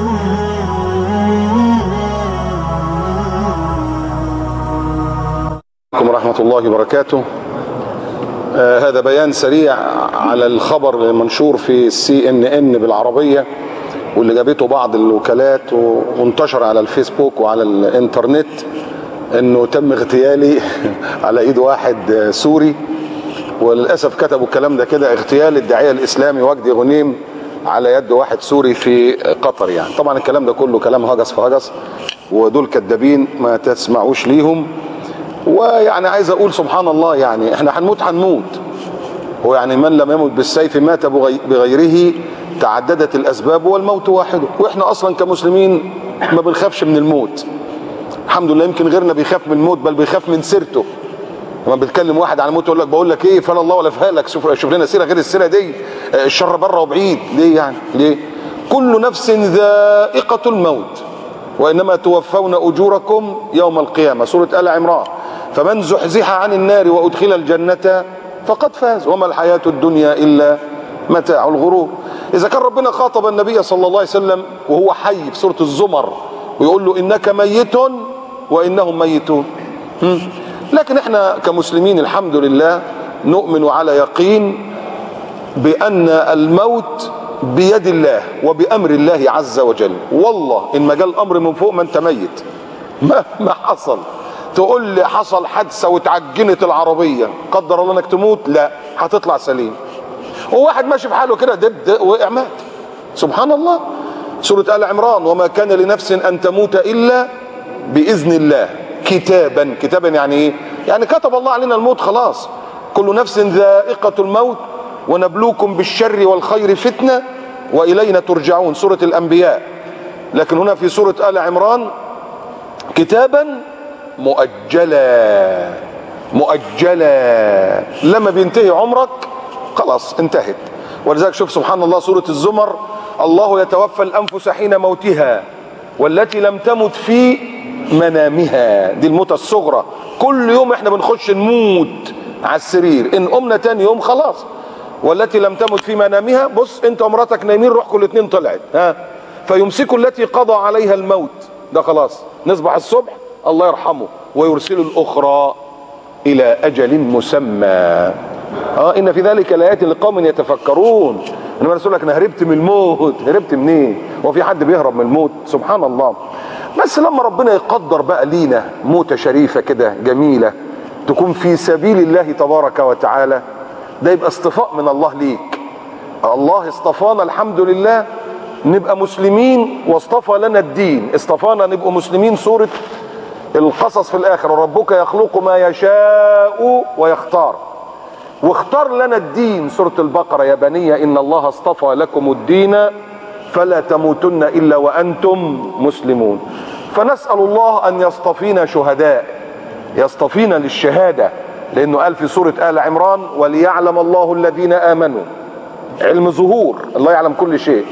ورحمة الله وبركاته. هذا بيان سريع على الخبر المنشور في CNN بالعربية واللي جابته بعض الوكالات وانتشر على الفيسبوك وعلى الانترنت، انه تم اغتيالي على ايد واحد سوري. وللأسف كتبوا الكلام ده كده: اغتيال الداعية الإسلامي وجدي غنيم على يد واحد سوري في قطر. يعني طبعا الكلام ده كله كلام هجس في هجس، ودول كدابين ما تسمعوش ليهم. ويعني عايز اقول سبحان الله، يعني احنا هنموت. ويعني من لم يمت بالسيف مات بغيره، تعددت الاسباب والموت واحد. واحنا اصلا كمسلمين ما بنخافش من الموت الحمد لله. يمكن غيرنا بيخاف من الموت، بل بيخاف من سيرته. لما بيتكلم واحد عن الموت يقول لك بقول لك ايه، فلا الله ولا فهلك، شوف لنا سيره غير السيره دي، الشر بره وبعيد. ليه يعني؟ ليه؟ كل نفس ذائقه الموت وانما توفون اجوركم يوم القيامه، سوره آل عمران. فمن زحزح عن النار وادخل الجنه فقد فاز وما الحياه الدنيا الا متاع الغرور. اذا كان ربنا خاطب النبي صلى الله عليه وسلم وهو حي في سوره الزمر ويقول له انك ميت وانهم ميتون، لكن احنا كمسلمين الحمد لله نؤمن على يقين بان الموت بيد الله وبامر الله عز وجل. والله ان ما جاء الامر من فوق ما انت ميت مهما حصل. تقول لي حصل حادثه وتعجنت العربيه، قدر الله انك تموت، لا، هتطلع سليم. وواحد ماشي في حاله كده دب وقع مات. سبحان الله. سوره آل عمران: وما كان لنفس ان تموت الا باذن الله كتابا يعني ايه؟ يعني كتب الله علينا الموت خلاص. كل نفس ذائقه الموت ونبلوكم بالشر والخير فتنه والينا ترجعون، سوره الانبياء. لكن هنا في سوره آل عمران كتابا مؤجلا لما بينتهي عمرك خلاص انتهت. ولذلك شوف سبحان الله سوره الزمر: الله يتوفى الانفس حين موتها والتي لم تمت في منامها. دي الموتة الصغرى. كل يوم احنا بنخش نموت على السرير، ان قمنا تاني يوم خلاص. والتي لم تمت في منامها، بص انت ومراتك نايمين روحكم الاثنين طلعت، فيمسكوا التي قضى عليها الموت، ده خلاص نصبح الصبح الله يرحمه ويرسل الاخرى الى اجل مسمى. ان في ذلك لايات لقوم يتفكرون. انما رسول لك انا هربت من الموت، هربت منين؟ هو في حد بيهرب من الموت؟ سبحان الله. بس لما ربنا يقدر بقى لينا موتة شريفة كده جميلة تكون في سبيل الله تبارك وتعالى، ده يبقى اصطفاء من الله ليك. الله اصطفانا الحمد لله نبقى مسلمين، واصطفى لنا الدين، اصطفانا نبقى مسلمين. سورة القصص في الاخر: وربك يخلق ما يشاء ويختار، واختار لنا الدين. سورة البقرة: يا بني ان الله اصطفى لكم الدين فلا تموتن الا وانتم مسلمون. فنسأل الله ان يصطفينا شهداء، يصطفينا للشهادة، لانه قال في سورة آل عمران: وليعلم الله الذين امنوا، علم ظهور، الله يعلم كل شيء،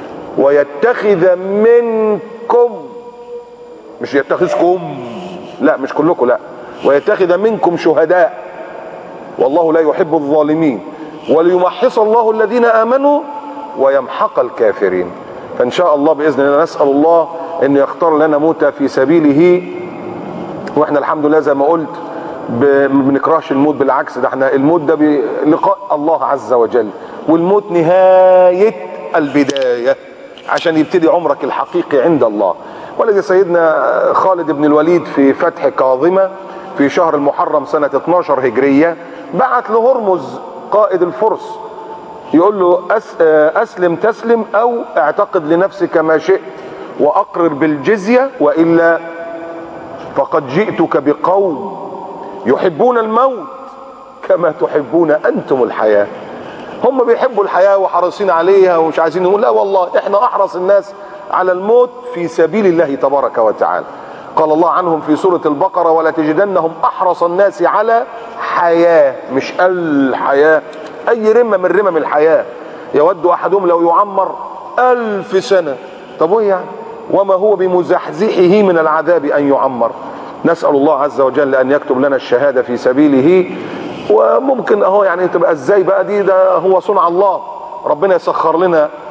ويتخذ منكم، مش يتخذكم، لا مش كلكم، لا، ويتخذ منكم شهداء والله لا يحب الظالمين، وليمحص الله الذين امنوا ويمحق الكافرين. فان شاء الله باذن الله نسال الله انه يختار لنا موتة في سبيله. واحنا الحمد لله زي ما قلت ما بنكرهش الموت، بالعكس ده احنا الموت ده بلقاء الله عز وجل، والموت نهايه البدايه عشان يبتدي عمرك الحقيقي عند الله. ولذا سيدنا خالد بن الوليد في فتح كاظمة في شهر المحرم سنة 12 هجرية بعت لهرمز قائد الفرس يقول له: أسلم تسلم أو اعتقد لنفسك ما شئت وأقرر بالجزية، وإلا فقد جئتك بقوم يحبون الموت كما تحبون أنتم الحياة. هم بيحبوا الحياة وحريصين عليها ومش عايزين نقول لا والله احنا أحرص الناس على الموت في سبيل الله تبارك وتعالى. قال الله عنهم في سورة البقرة: ولا تجدنهم أحرص الناس على حياة، مش الحياة، أي رمة من رمم الحياة. يود أحدهم لو يعمر 1000 سنة. طب وإيه يعني؟ وما هو بمزحزحه من العذاب أن يعمر. نسأل الله عز وجل أن يكتب لنا الشهادة في سبيله. وممكن أهو يعني تبقى إزاي بقى دي؟ ده هو صنع الله، ربنا يسخر لنا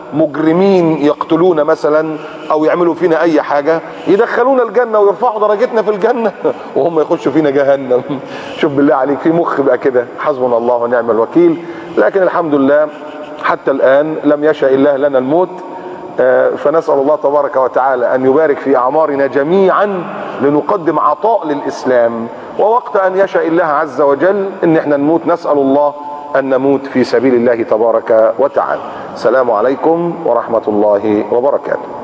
مجرمين يقتلون مثلا او يعملوا فينا اي حاجة، يدخلونا الجنة ويرفعوا درجتنا في الجنة وهم يخشوا فينا جهنم. شوف بالله عليك، في مخ بقى كده. حسبنا الله ونعم الوكيل. لكن الحمد لله حتى الآن لم يشاء الله لنا الموت، فنسأل الله تبارك وتعالى أن يبارك في أعمارنا جميعا لنقدم عطاء للإسلام، ووقت أن يشاء الله عز وجل إن احنا نموت نسأل الله أن نموت في سبيل الله تبارك وتعالى. السلام عليكم ورحمة الله وبركاته.